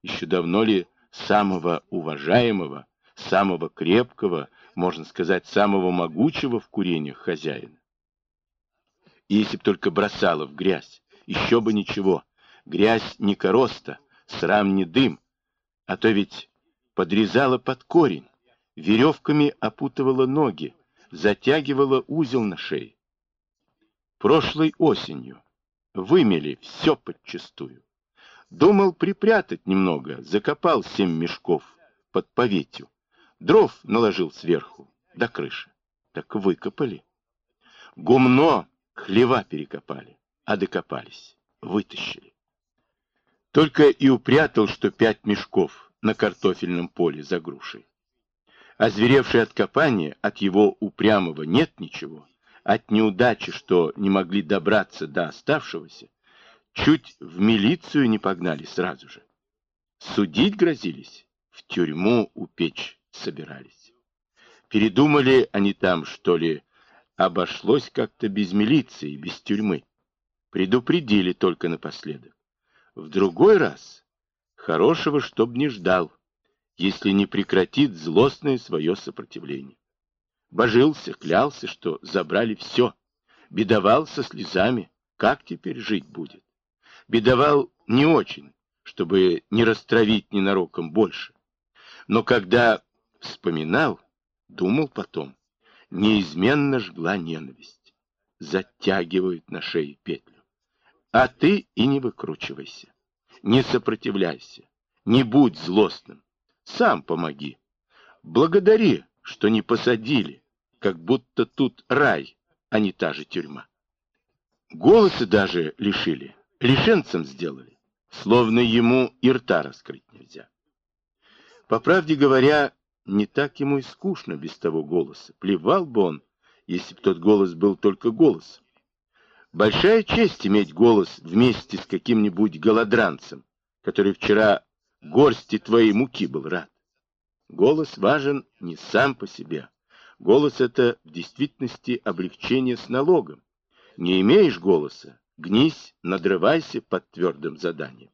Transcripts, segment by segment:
еще давно ли самого уважаемого, самого крепкого, можно сказать, самого могучего в курениях хозяина. И если б только бросала в грязь, еще бы ничего. Грязь не короста, срам не дым, а то ведь подрезала под корень, веревками опутывала ноги, затягивала узел на шее. Прошлой осенью вымели все подчистую. Думал припрятать немного, закопал 7 мешков под поветью, дров наложил сверху до крыши. Так выкопали. Гумно, хлева перекопали, а докопались, вытащили. Только и упрятал, что 5 мешков на картофельном поле за грушей. Озверевший от копания, от его упрямого нет ничего, от неудачи, что не могли добраться до оставшегося, чуть в милицию не погнали сразу же. Судить грозились, в тюрьму упечь собирались. Передумали они там, что ли, обошлось как-то без милиции, без тюрьмы. Предупредили только напоследок. В другой раз хорошего чтоб не ждал, если не прекратит злостное свое сопротивление. Божился, клялся, что забрали все. Бедовал со слезами, как теперь жить будет. Бедовал не очень, чтобы не растравить ненароком больше. Но когда вспоминал, думал потом, неизменно жгла ненависть. Затягивают на шее петлю. А ты и не выкручивайся, не сопротивляйся, не будь злостным, сам помоги. Благодари, что не посадили, как будто тут рай, а не та же тюрьма. Голоса даже лишили, лишенцем сделали, словно ему и рта раскрыть нельзя. По правде говоря, не так ему и скучно без того голоса. Плевал бы он, если б тот голос был только голосом. Большая честь иметь голос вместе с каким-нибудь голодранцем, который вчера горсти твоей муки был рад. Голос важен не сам по себе. Голос — это в действительности облегчение с налогом. Не имеешь голоса, гнись, надрывайся под твердым заданием.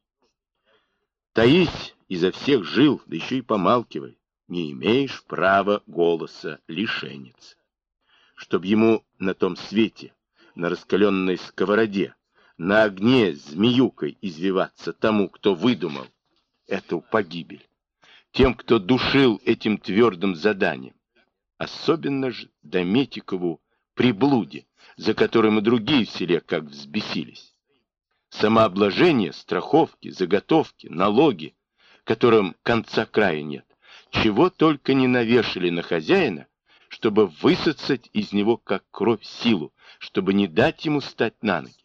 Таись изо всех жил, да еще и помалкивай. Не имеешь права голоса, лишенец. Чтоб ему на том свете, на раскаленной сковороде, на огне змеюкой извиваться тому, кто выдумал эту погибель, тем, кто душил этим твердым заданием, особенно же Дометикову приблуде, за которым и другие в селе как взбесились. Самообложение, страховки, заготовки, налоги, которым конца края нет, чего только не навешали на хозяина, чтобы высосать из него как кровь силу, чтобы не дать ему стать на ноги.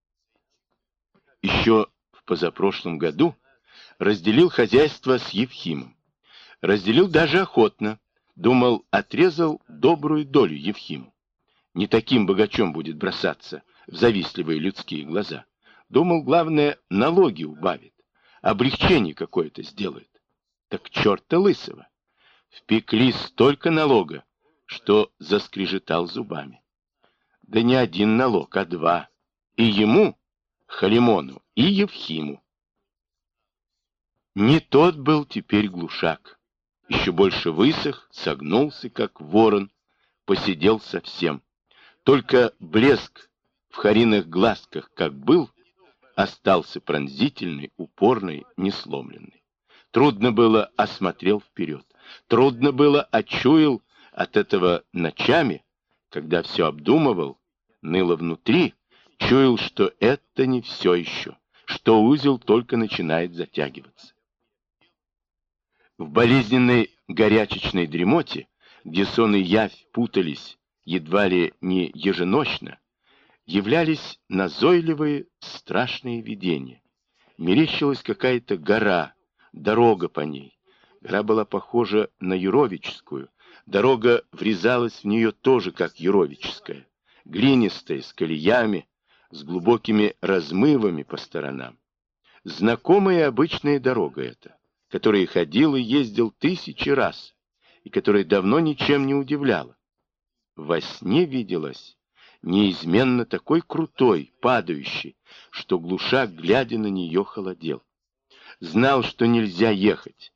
Еще в позапрошлом году разделил хозяйство с Евхимом. Разделил даже охотно. Думал, отрезал добрую долю Евхиму. Не таким богачом будет бросаться в завистливые людские глаза. Думал, главное, налоги убавит, облегчение какое-то сделает. Так черта лысого. Впекли столько налога, что заскрежетал зубами. Да не один налог, а 2. И ему, Халимону, и Евхиму. Не тот был теперь глушак. Еще больше высох, согнулся, как ворон, посидел совсем. Только блеск в хариных глазках, как был, остался пронзительный, упорный, несломленный. Трудно было осмотрел вперед. Трудно было очуял от этого ночами, когда все обдумывал, ныло внутри, чуял, что это не все еще, что узел только начинает затягиваться. В болезненной горячечной дремоте, где сон и явь путались едва ли не еженочно, являлись назойливые страшные видения. Мерещилась какая-то гора, дорога по ней. Гора была похожа на Юровическую. Дорога врезалась в нее тоже, как Юровическая. Глинистая, с колеями, с глубокими размывами по сторонам. Знакомая и обычная дорога эта, которой ходил и ездил 1000 раз, и которая давно ничем не удивляла. Во сне виделась неизменно такой крутой, падающий, что глушак, глядя на нее, холодел. знал, что нельзя ехать.